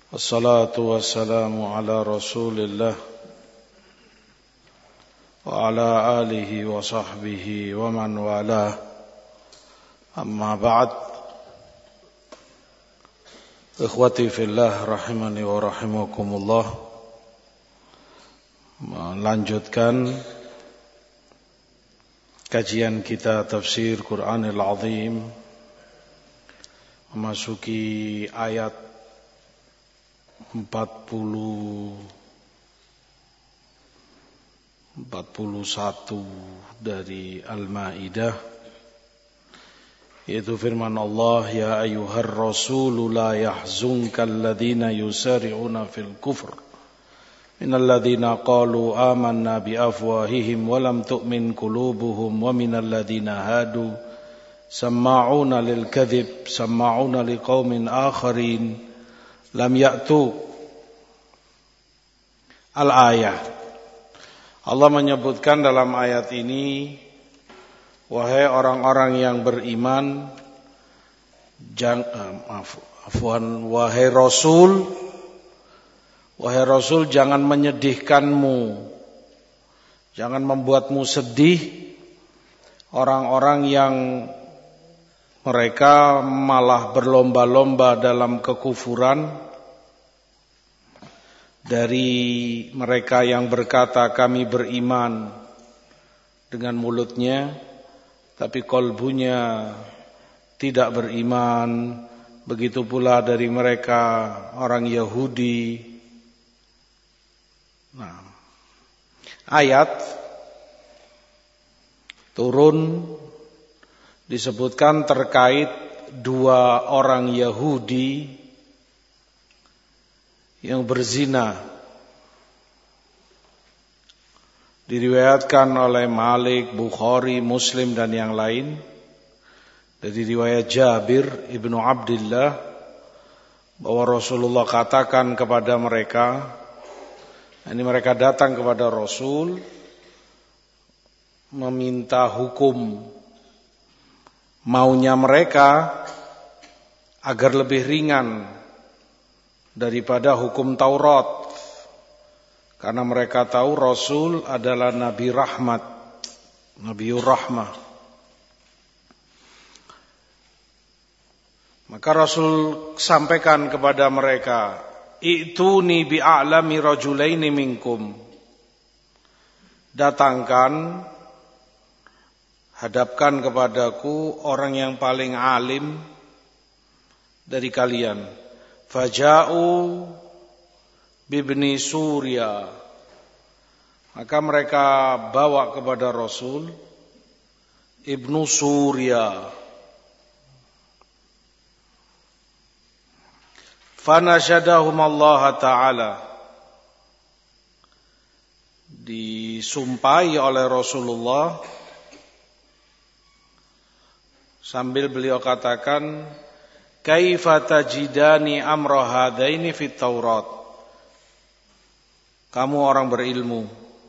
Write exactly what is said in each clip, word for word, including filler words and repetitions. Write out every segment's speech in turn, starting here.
Wassalatu wassalamu ala rasulillah wa ala alihi wa sahbihi wa man walah. Amma ba'd. Ikhwati fillah rahimani wa rahimakumullah. Melanjutkan kajian kita tafsir Quranil Azim, memasuki ayat empat puluh empat puluh satu dari Al-Maidah, yaitu firman Allah, ya ayyuhar rasulu la yahzunkal ladzina yusari'una fil kufr minal ladzina qalu amanna bi afwahihim wa lam tu'min qulubuhum wa minal ladzina hadu samma'una lil kadhib samma'una liqaumin akharin lam ya'tu. Al-ayah. Allah menyebutkan dalam ayat ini, wahai orang-orang yang beriman, jang, uh, maaf, afwan, wahai Rasul, wahai Rasul, jangan menyedihkanmu, jangan membuatmu sedih orang-orang yang mereka malah berlomba-lomba dalam kekufuran. Dari mereka yang berkata kami beriman dengan mulutnya, tapi kalbunya tidak beriman. Begitu pula dari mereka orang Yahudi. Nah, ayat turun disebutkan terkait dua orang Yahudi yang berzina. Diriwayatkan oleh Malik, Bukhari, Muslim dan yang lain dari riwayat Jabir ibnu Abdullah bahwa Rasulullah katakan kepada mereka, ini mereka datang kepada Rasul meminta hukum maunya mereka agar lebih ringan daripada hukum Taurat, karena mereka tahu Rasul adalah Nabi Rahmat, Nabiur Rahmah. Maka Rasul sampaikan kepada mereka, "I'tuni bi'a'lami rajulaini minkum." Datangkan, hadapkan kepadaku orang yang paling alim dari kalian. Faja'u bibni Surya. Maka mereka bawa kepada Rasul Ibnu Surya. Fanashadahum Allah Ta'ala. Disumpahi oleh Rasulullah sambil beliau katakan, kaifa tajidani amra hadaini fit Taurat. Kamu orang berilmu,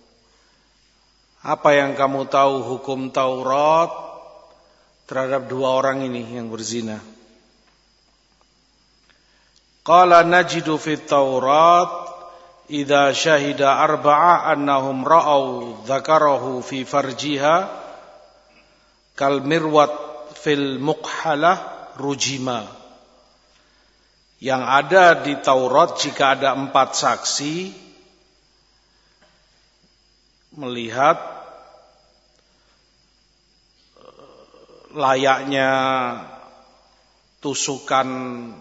apa yang kamu tahu hukum Taurat terhadap dua orang ini yang berzina? Qala najidu fit Taurat idza syahida arba'a annahum ra'au dzakarahu fi farjiha kal mirwat fil muqhalah rujima. Yang ada di Taurat, jika ada empat saksi melihat layaknya tusukan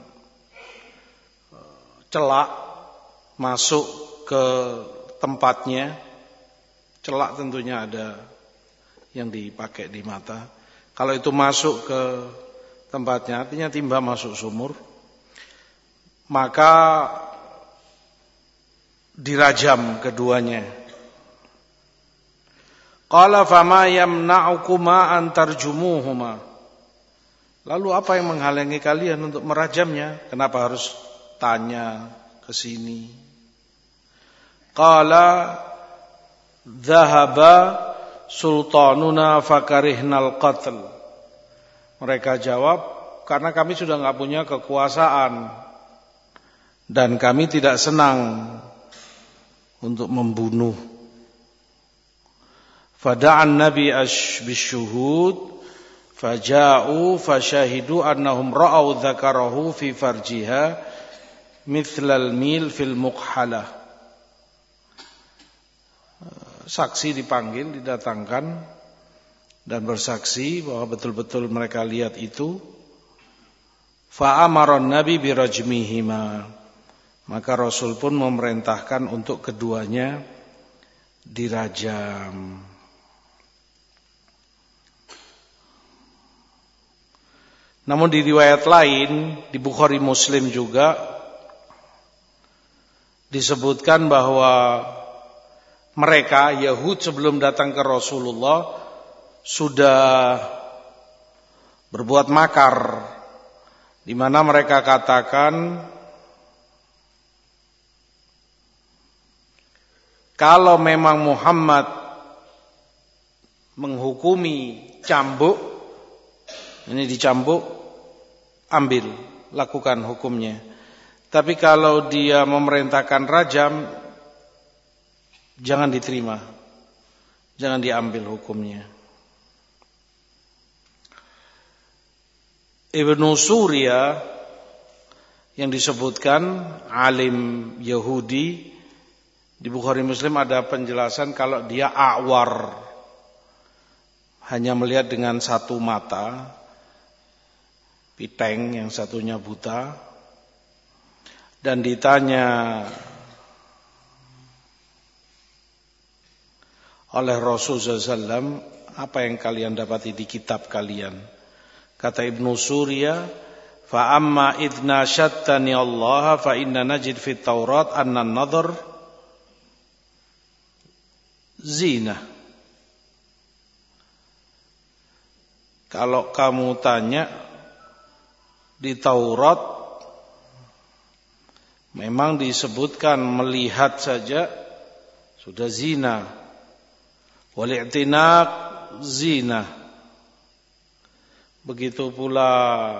celak masuk ke tempatnya. Celak tentunya ada yang dipakai di mata. Kalau itu masuk ke tempatnya, artinya timba masuk sumur, maka dirajam keduanya. Qala fama yamna'ukuma an tarjumuhuma. Lalu apa yang menghalangi kalian untuk merajamnya? Kenapa harus tanya ke sini? Qala dhahaba sultanuna fakarihnal qatl. Mereka jawab, karena kami sudah enggak punya kekuasaan dan kami tidak senang untuk membunuh. Fada'an Nabi ash bisyuhud faja'u fasyahidu annahum ra'au dzakarahu fi farjiha mithlal mil fil muqhalah. Saksi dipanggil, didatangkan dan bersaksi bahwa betul-betul mereka lihat itu. Fa'amaron Nabi birajmihima, maka Rasul pun memerintahkan untuk keduanya dirajam. Namun di riwayat lain di Bukhari Muslim juga disebutkan bahwa mereka Yahud sebelum datang ke Rasulullah sudah berbuat makar, di mana mereka katakan kalau memang Muhammad menghukumi cambuk, ini dicambuk, ambil, lakukan hukumnya. Tapi kalau dia memerintahkan rajam, jangan diterima, jangan diambil hukumnya. Ibnu Surya yang disebutkan alim Yahudi, di Bukhari Muslim ada penjelasan kalau dia a'war, hanya melihat dengan satu mata, piteng, yang satunya buta, dan ditanya oleh Rasulullah shallallahu alaihi wasallam, apa yang kalian dapati di kitab kalian? Kata Ibnu Surya, fa amma idna syattani Allah fa inna najid fit Taurat anna an-nadhr zina. Kalau kamu tanya, di Taurat memang disebutkan melihat saja sudah zina. Wal i'tinaq zina. Begitu pula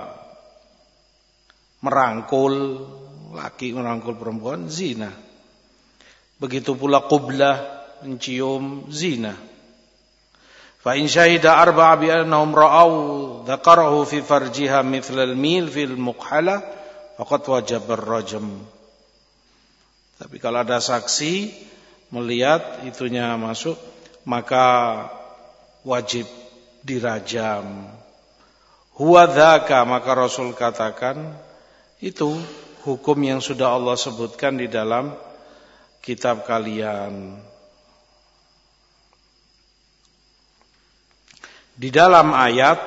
merangkul, laki merangkul perempuan, zina. Begitu pula qublah, mencium, zina. Fa in syahida arba'a bi annahum ra'au dzakarahu fi farjiha mithlal mil fil muqhalah faqad wajaba ar-rajm. Tapi kalau ada saksi melihat itunya masuk, maka wajib dirajam. Huwa dzaka, maka Rasul katakan itu hukum yang sudah Allah sebutkan di dalam kitab kalian. Di dalam ayat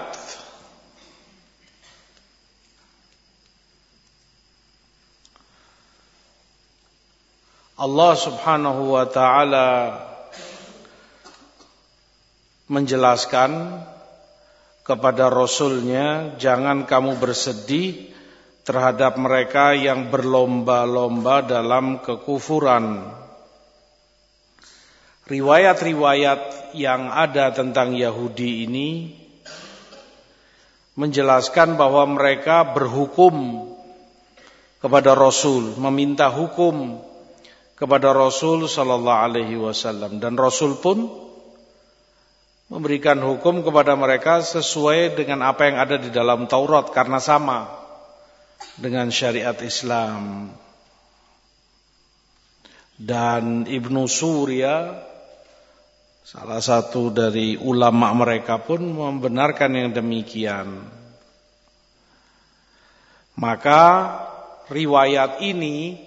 Allah Subhanahu wa ta'ala menjelaskan kepada Rasulnya, jangan kamu bersedih terhadap mereka yang berlomba-lomba dalam kekufuran. Riwayat-riwayat yang ada tentang Yahudi ini menjelaskan bahwa mereka berhukum kepada Rasul, meminta hukum kepada Rasul sallallahu alaihi wasallam, dan Rasul pun memberikan hukum kepada mereka sesuai dengan apa yang ada di dalam Taurat, karena sama dengan syariat Islam. Dan Ibnu Surya, salah satu dari ulama mereka, pun membenarkan yang demikian. Maka riwayat ini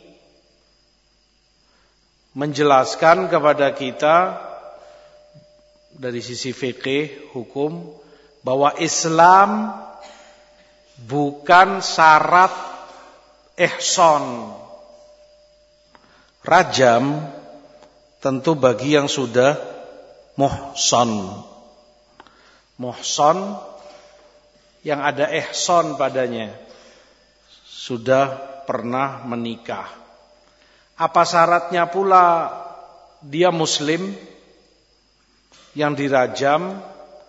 menjelaskan kepada kita dari sisi fikih hukum bahwa Islam bukan syarat ihsan. Rajam tentu bagi yang sudah muhsan. Muhsan yang ada ihsan padanya, sudah pernah menikah. Apa syaratnya pula dia muslim yang dirajam?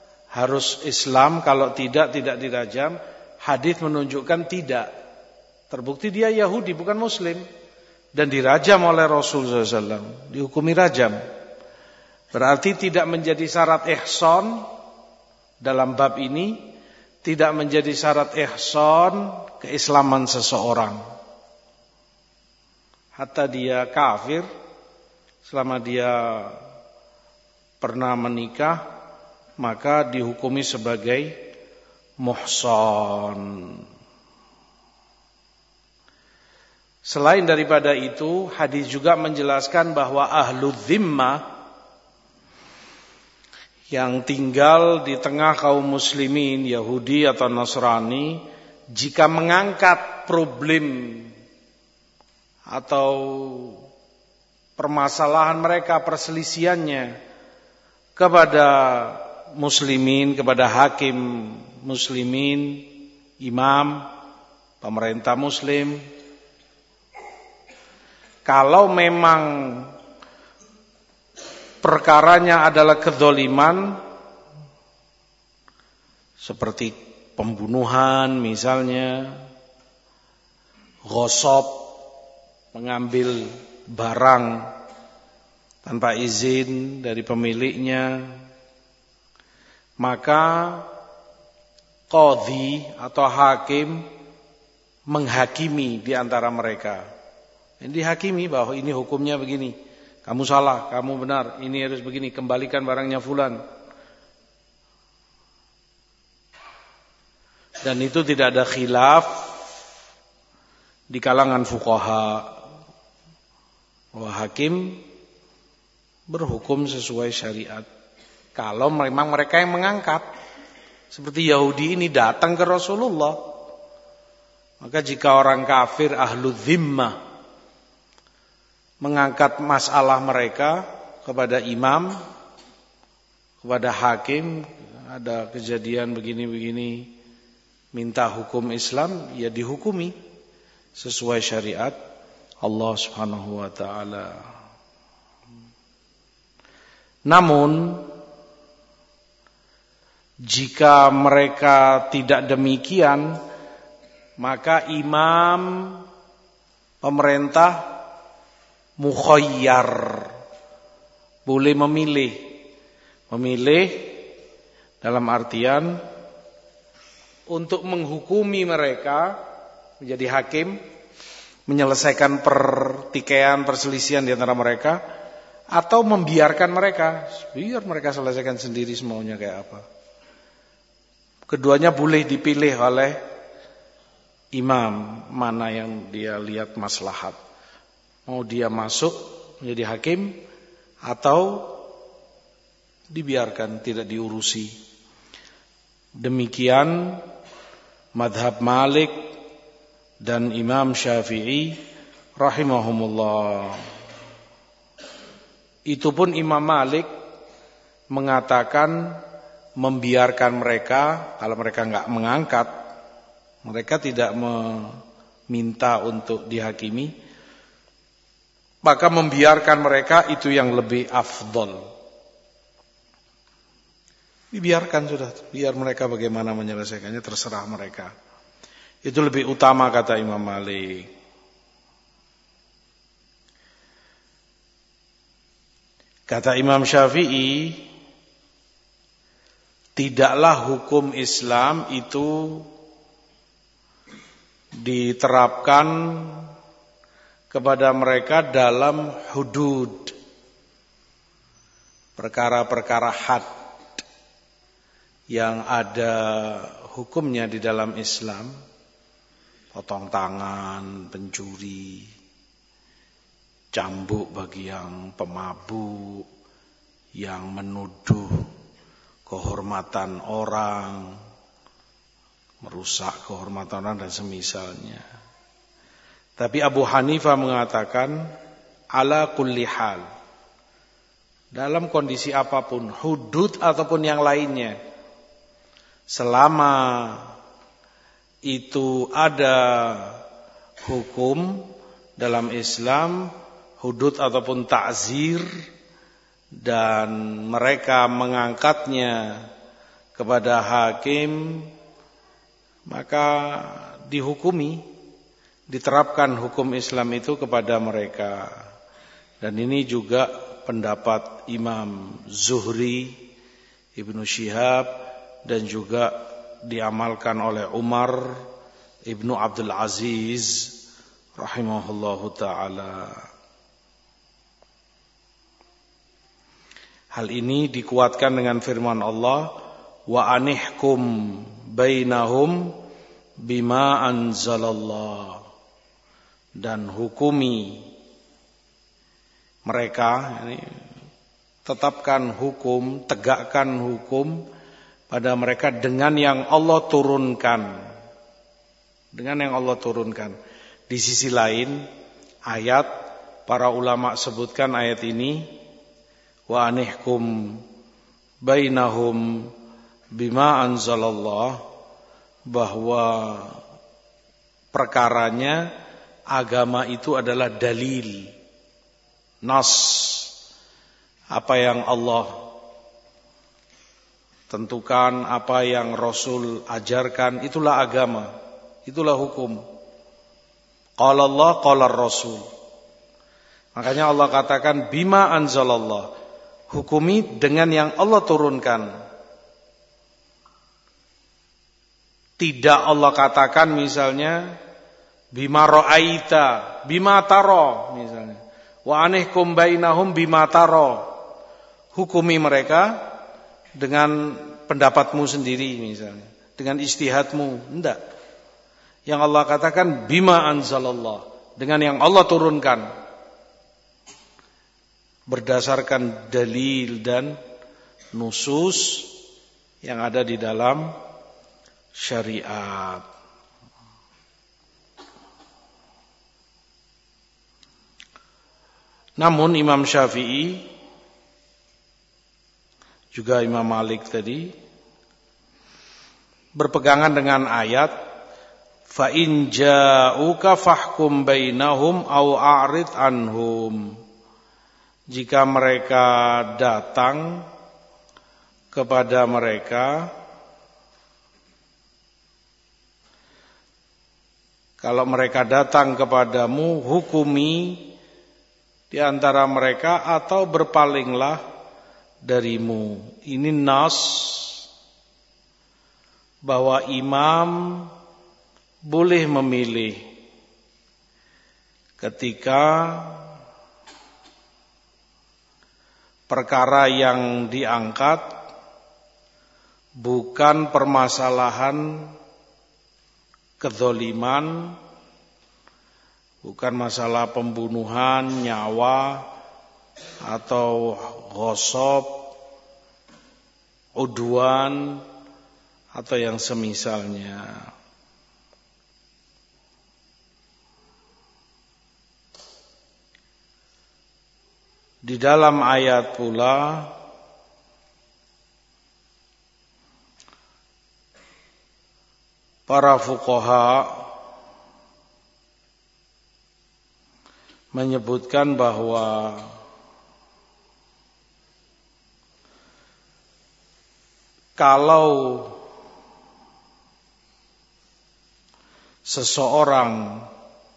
Harus Islam, kalau tidak, tidak dirajam. Hadis menunjukkan tidak. Terbukti dia Yahudi bukan Muslim dan dirajam oleh Rasulullah shallallahu alaihi wasallam, dihukumi rajam. Berarti tidak menjadi syarat ihsan dalam bab ini, tidak menjadi syarat ihsan keislaman seseorang. Hatta dia kafir, selama dia pernah menikah, maka dihukumi sebagai muhsan. Selain daripada itu, hadis juga menjelaskan bahwa ahlu dhimmah yang tinggal di tengah kaum muslimin, Yahudi atau Nasrani, jika mengangkat problem atau permasalahan mereka, perselisihannya kepada muslimin, kepada hakim muslimin, imam, pemerintah muslim, kalau memang perkaranya adalah kedzaliman seperti pembunuhan misalnya, ghasab, mengambil barang tanpa izin dari pemiliknya, maka qadhi atau hakim menghakimi di antara mereka. Ini dihakimi bahwa ini hukumnya begini, kamu salah, kamu benar, ini harus begini, kembalikan barangnya fulan. Dan itu tidak ada khilaf di kalangan fuqaha, bahwa hakim berhukum sesuai syariat. Kalau memang mereka yang mengangkat, seperti Yahudi ini datang ke Rasulullah, maka jika orang kafir ahlu dhimmah mengangkat masalah mereka kepada imam, kepada hakim, ada kejadian begini-begini, minta hukum Islam, ya dihukumi sesuai syariat Allah Subhanahu wa taala. Namun jika mereka tidak demikian, maka imam, pemerintah mukhayyar, boleh memilih. Memilih dalam artian untuk menghukumi mereka menjadi hakim, menyelesaikan pertikaian, perselisihan di antara mereka, atau membiarkan mereka, biar mereka selesaikan sendiri semaunya kayak apa. Keduanya boleh dipilih oleh imam, mana yang dia lihat maslahat. Mau dia masuk menjadi hakim atau dibiarkan, tidak diurusi. Demikian madhab Malik dan Imam Syafi'i rahimahumullah. Itu pun Imam Malik mengatakan membiarkan mereka, kalau mereka enggak mengangkat, mereka tidak meminta untuk dihakimi, maka membiarkan mereka itu yang lebih afdol. Dibiarkan sudah, biar mereka bagaimana menyelesaikannya, terserah mereka. Itu lebih utama kata Imam Malik. Kata Imam Syafi'i, tidaklah hukum Islam itu diterapkan kepada mereka dalam hudud, perkara-perkara had yang ada hukumnya di dalam Islam, potong tangan, pencuri, cambuk bagi yang pemabuk, yang menuduh kehormatan orang, merusak kehormatan orang dan semisalnya. Tapi Abu Hanifah mengatakan ala kulli hal, dalam kondisi apapun, hudud ataupun yang lainnya, selama itu ada hukum dalam Islam, hudud ataupun ta'zir, dan mereka mengangkatnya kepada hakim, maka dihukumi diterapkan hukum Islam itu kepada mereka. Dan ini juga pendapat Imam Zuhri, Ibnu Syihab, dan juga diamalkan oleh Umar Ibnu Abdul Aziz rahimahullahu ta'ala. Hal ini dikuatkan dengan firman Allah, wa anihkum bainahum bima anzalallah, dan hukumi mereka, yani tetapkan hukum, tegakkan hukum pada mereka dengan yang Allah turunkan, dengan yang Allah turunkan. Di sisi lain ayat, para ulama sebutkan ayat ini, wa anihkum bainahum bima anzalallah, bahwa perkaranya agama itu adalah dalil, nas, apa yang Allah tentukan, apa yang Rasul ajarkan, itulah agama, itulah hukum. Qala Allah, qala Rasul. Makanya Allah katakan bima anzalallah, hukumi dengan yang Allah turunkan. Tidak Allah katakan misalnya bima ra'aita, bima taro misalnya. Wa anihkum bainahum bima taro. Hukumi mereka dengan pendapatmu sendiri misalnya, dengan ijtihadmu. Enggak. Yang Allah katakan bima anzalallah, dengan yang Allah turunkan, berdasarkan dalil dan nusus yang ada di dalam syariat. Namun Imam Syafi'i, juga Imam Malik tadi, berpegangan dengan ayat, fa in ja'uka fahkum bainahum au a'rid anhum. Jika mereka datang kepada mereka, kalau mereka datang kepadamu, hukumi di antara mereka atau berpalinglah darimu. Ini nas bahwa imam boleh memilih ketika perkara yang diangkat bukan permasalahan kedzaliman, bukan masalah pembunuhan, nyawa, atau ghasab, udwan, atau yang semisalnya. Di dalam ayat pula para fuqaha menyebutkan bahwa kalau seseorang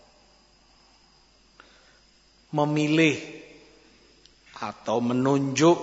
memilih atau menunjuk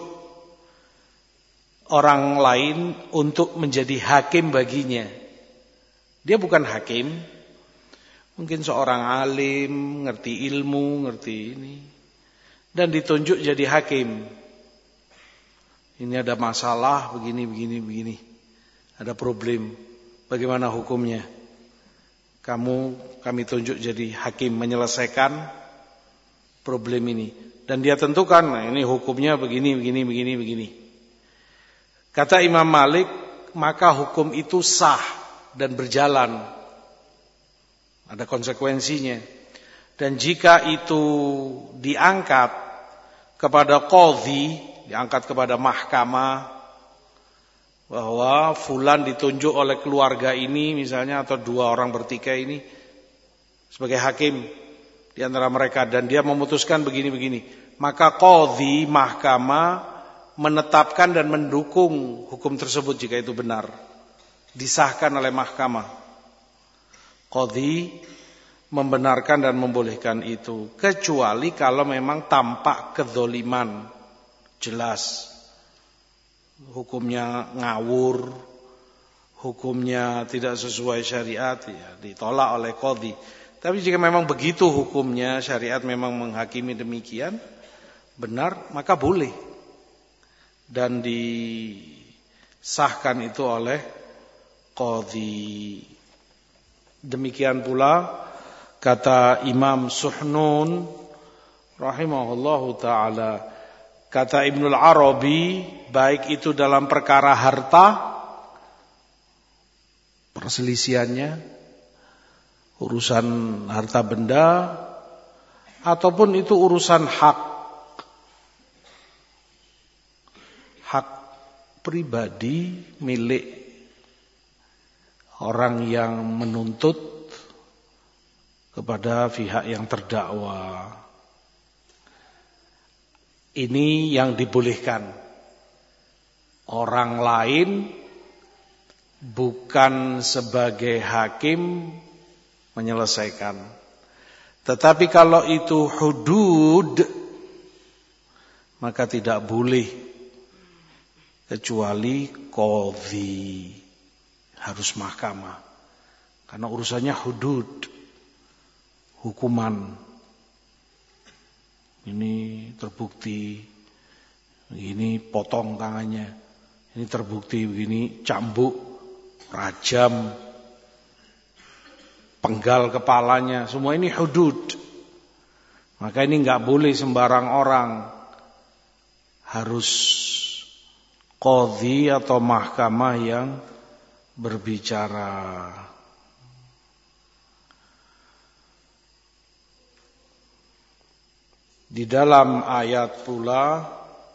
orang lain untuk menjadi hakim baginya, dia bukan hakim, mungkin seorang alim, ngerti ilmu, ngerti ini, dan ditunjuk jadi hakim. Ini ada masalah begini, begini, begini, ada problem, bagaimana hukumnya? Kamu, kami tunjuk jadi hakim menyelesaikan problem ini. Dan dia tentukan, nah ini hukumnya begini, begini, begini, begini. Kata Imam Malik, maka hukum itu sah dan berjalan. Ada konsekuensinya. Dan jika itu diangkat kepada qadhi, diangkat kepada mahkamah, bahwa fulan ditunjuk oleh keluarga ini misalnya, atau dua orang bertikai ini sebagai hakim di antara mereka, dan dia memutuskan begini-begini, maka qadhi, mahkamah, menetapkan dan mendukung hukum tersebut jika itu benar, disahkan oleh mahkamah. Qadhi membenarkan dan membolehkan itu, kecuali kalau memang tampak kedzoliman jelas, hukumnya ngawur, hukumnya tidak sesuai syariat, ya ditolak oleh qadhi. Tapi jika memang begitu hukumnya, syariat memang menghakimi demikian, benar, maka boleh. Dan disahkan itu oleh qadhi. Demikian pula kata Imam Suhnun rahimahullahu ta'ala, kata Ibnul Arabi, baik itu dalam perkara harta, perselisihannya, urusan harta benda, ataupun itu urusan hak, hak pribadi milik orang yang menuntut kepada pihak yang terdakwa. Ini yang dibolehkan. Orang lain bukan sebagai hakim menyelesaikan. Tetapi kalau itu hudud, maka tidak boleh kecuali qadhi, harus mahkamah. Karena urusannya hudud, hukuman. Ini terbukti, ini potong tangannya, ini terbukti begini, cambuk, rajam, penggal kepalanya, semua ini hudud. Maka ini enggak boleh sembarang orang, harus qadhi atau mahkamah yang berbicara. Di dalam ayat pula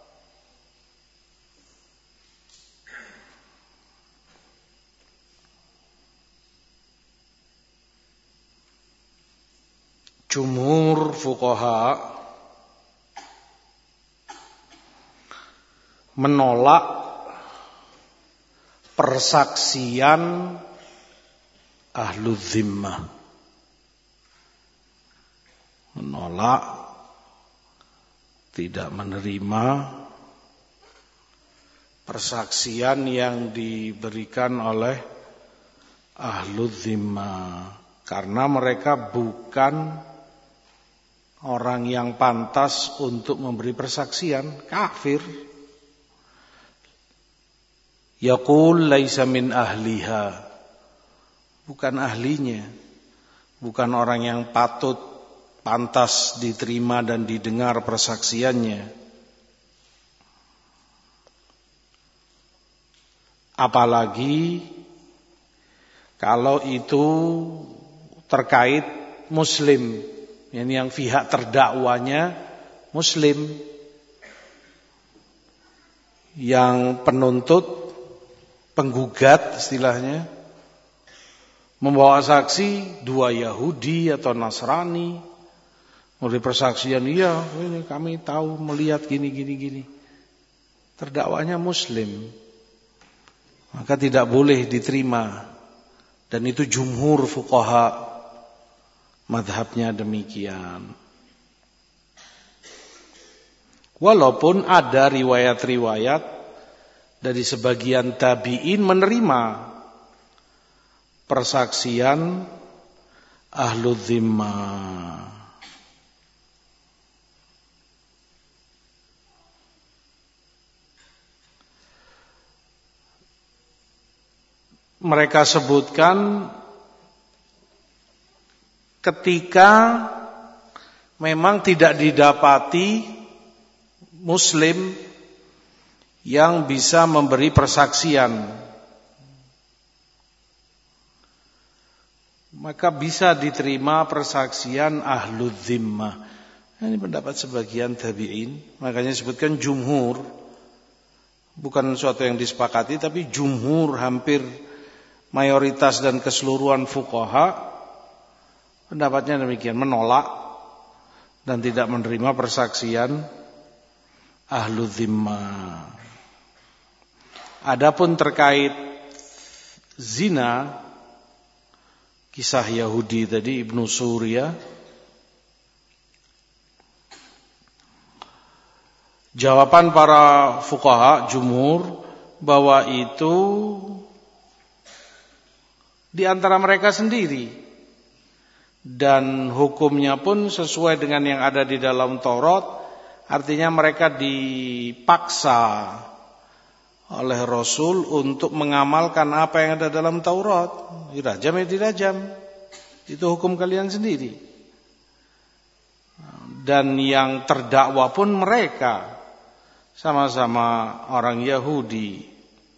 jumhur fuqaha menolak persaksian ahlu zimmah, menolak, tidak menerima persaksian yang diberikan oleh ahlu zimmah, karena mereka bukan orang yang pantas untuk memberi persaksian, kafir. Yaqul laisa min ahliha, bukan ahlinya, bukan orang yang patut, pantas diterima dan didengar persaksiannya. Apalagi kalau itu terkait muslim, yani yang pihak terdakwanya muslim, yang penuntut, penggugat istilahnya, membawa saksi dua Yahudi atau Nasrani, memberi persaksian, iya ini kami tahu melihat gini gini gini, terdakwanya muslim, maka tidak boleh diterima. Dan itu jumhur fuqaha madhabnya demikian. Walaupun ada riwayat-riwayat dari sebagian tabi'in menerima persaksian ahlu zimmah. Mereka sebutkan ketika memang tidak didapati muslim yang bisa memberi persaksian, maka bisa diterima persaksian ahlu zimmah. Ini pendapat sebagian tabi'in, makanya disebutkan jumhur, bukan suatu yang disepakati, tapi jumhur, hampir mayoritas dan keseluruhan fuqaha pendapatnya demikian, menolak dan tidak menerima persaksian ahlu zimmah. Adapun terkait zina, kisah Yahudi tadi, Ibnu Surya. Jawaban para fuqaha jumhur bahwa itu di antara mereka sendiri, dan hukumnya pun sesuai dengan yang ada di dalam Taurat. Artinya mereka dipaksa oleh Rasul untuk mengamalkan apa yang ada dalam Taurat. Dirajam ya dirajam, itu hukum kalian sendiri. Dan yang terdakwa pun mereka, sama-sama orang Yahudi.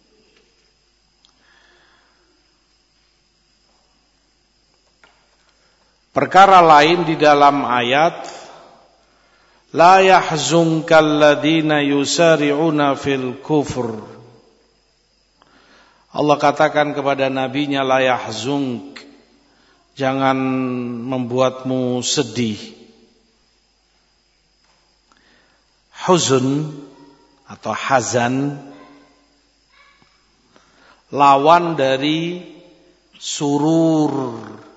Perkara lain di dalam ayat, la yahzunkal ladzina yusari'una fil kufr. Allah katakan kepada nabinya, la yahzunk, jangan membuatmu sedih. Huzun atau hazan lawan dari surur.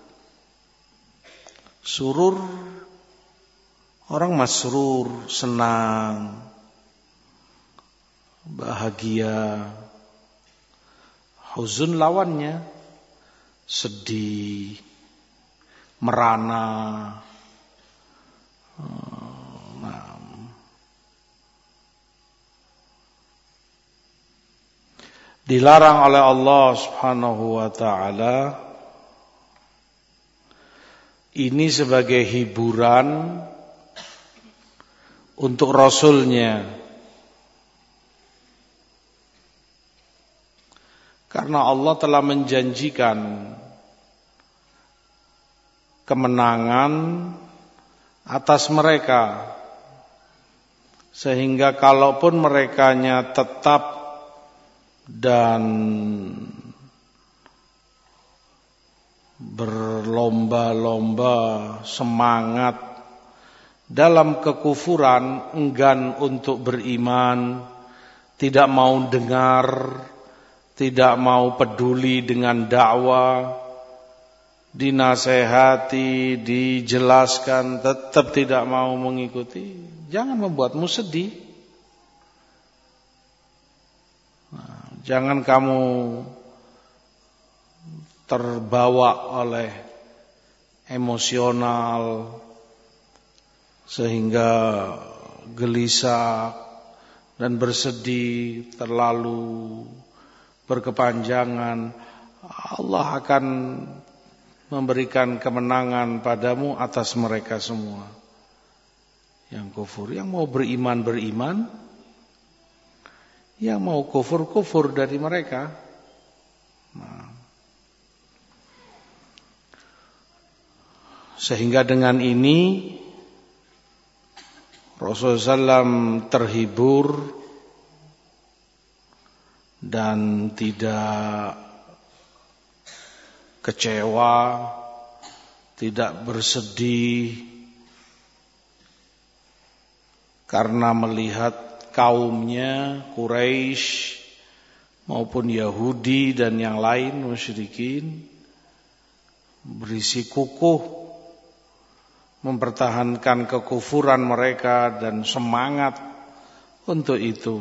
Surur, orang masrur, senang, bahagia. Huzun lawannya sedih, merana. Nah. Dilarang oleh Allah Subhanahu wa taala ini sebagai hiburan untuk Rasulnya. Karena Allah telah menjanjikan kemenangan atas mereka. Sehingga kalaupun merekanya tetap dan berlomba-lomba semangat dalam kekufuran, enggan untuk beriman, tidak mau dengar, tidak mau peduli dengan dakwah, dinasehati, dijelaskan, tetap tidak mau mengikuti. Jangan membuatmu sedih. Nah, jangan kamu terbawa oleh emosional sehingga gelisah dan bersedih terlalu berkepanjangan. Allah akan memberikan kemenangan padamu atas mereka semua yang kufur. Yang mau beriman beriman, yang mau kufur kufur dari mereka. Nah, sehingga dengan ini Rasulullah shallallahu alaihi wasallam terhibur dan tidak kecewa, tidak bersedih karena melihat kaumnya Quraisy maupun Yahudi dan yang lain musyrikin berisi kukuh mempertahankan kekufuran mereka dan semangat untuk itu.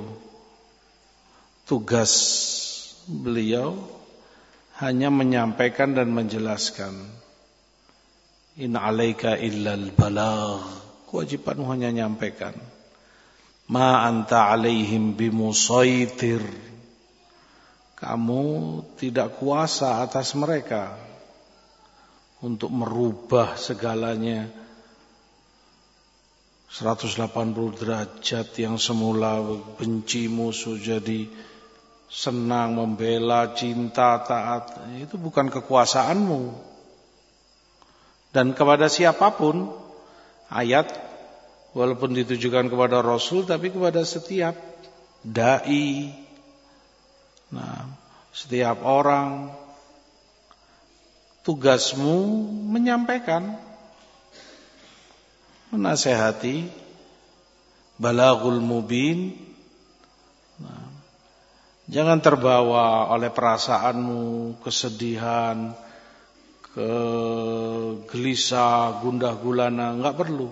Tugas beliau hanya menyampaikan dan menjelaskan. In alaika illal balagh. Kewajibanmu hanya menyampaikan. Ma anta alaihim bimusaitir. Kamu tidak kuasa atas mereka untuk merubah segalanya seratus delapan puluh derajat. Yang semula benci musuh jadi senang, membela, cinta, taat. Itu bukan kekuasaanmu. Dan kepada siapapun, ayat walaupun ditujukan kepada Rasul, tapi kepada setiap dai, nah, setiap orang, tugasmu menyampaikan, menasehati, balaghul mubin. Nah, jangan terbawa oleh perasaanmu, kesedihan, ke gelisah, gundah gulana, enggak perlu.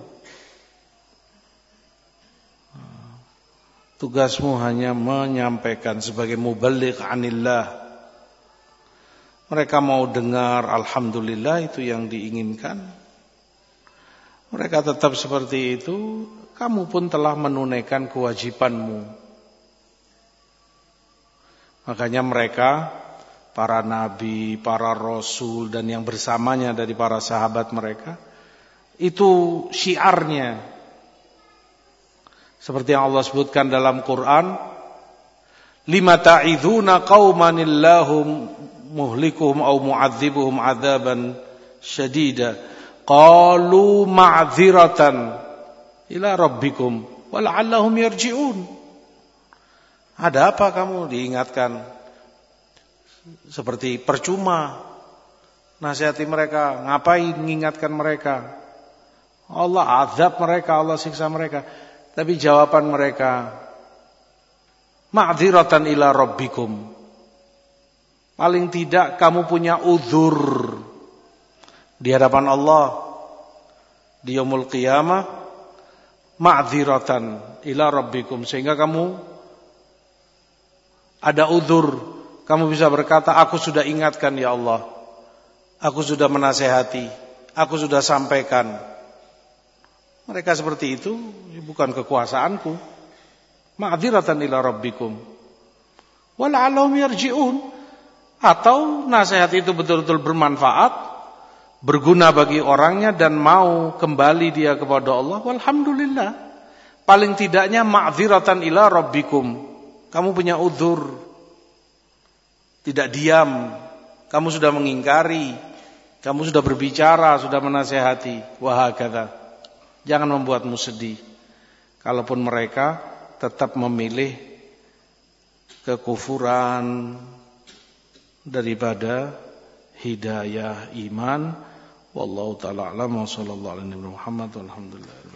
Tugasmu hanya menyampaikan sebagai muballigh anillah. Mereka mau dengar alhamdulillah, itu yang diinginkan. Mereka tetap seperti itu, kamu pun telah menunaikan kewajibanmu. Makanya mereka, para nabi, para rasul dan yang bersamanya dari para sahabat mereka, itu syiarnya. Seperti yang Allah sebutkan dalam Quran, lima ta'idhuna qaumanillahu muhlikuhum aw mu'adzibuhum adzaban syadida qalu ma'dziratan ila rabbikum wala'allahum yarji'un. Ada apa kamu diingatkan? Seperti percuma nasihati mereka, ngapain mengingatkan mereka? Allah azab mereka, Allah siksa mereka. Tapi jawaban mereka, ma'dziratan ila rabbikum. Paling tidak kamu punya uzur di hadapan Allah di yaumul qiyamah, ma'dziratan ila rabbikum, sehingga kamu ada uzur. Kamu bisa berkata, aku sudah ingatkan ya Allah, aku sudah menasehati, aku sudah sampaikan. Mereka seperti itu, bukan kekuasaanku. Ma'dziratan ila rabbikum wala'allahum yarji'un. Atau nasihat itu betul-betul bermanfaat, berguna bagi orangnya dan mau kembali dia kepada Allah, walhamdulillah. Paling tidaknya ma'dziratan ila rabbikum. Kamu punya uzur. Tidak diam, kamu sudah mengingkari, kamu sudah berbicara, sudah menasehati. Wahakadha. Jangan membuatmu sedih. Kalaupun mereka tetap memilih kekufuran daripada hidayah iman. Wallahu ta'ala a'lam wa sallallahu alaihi Muhammad walhamdulillah.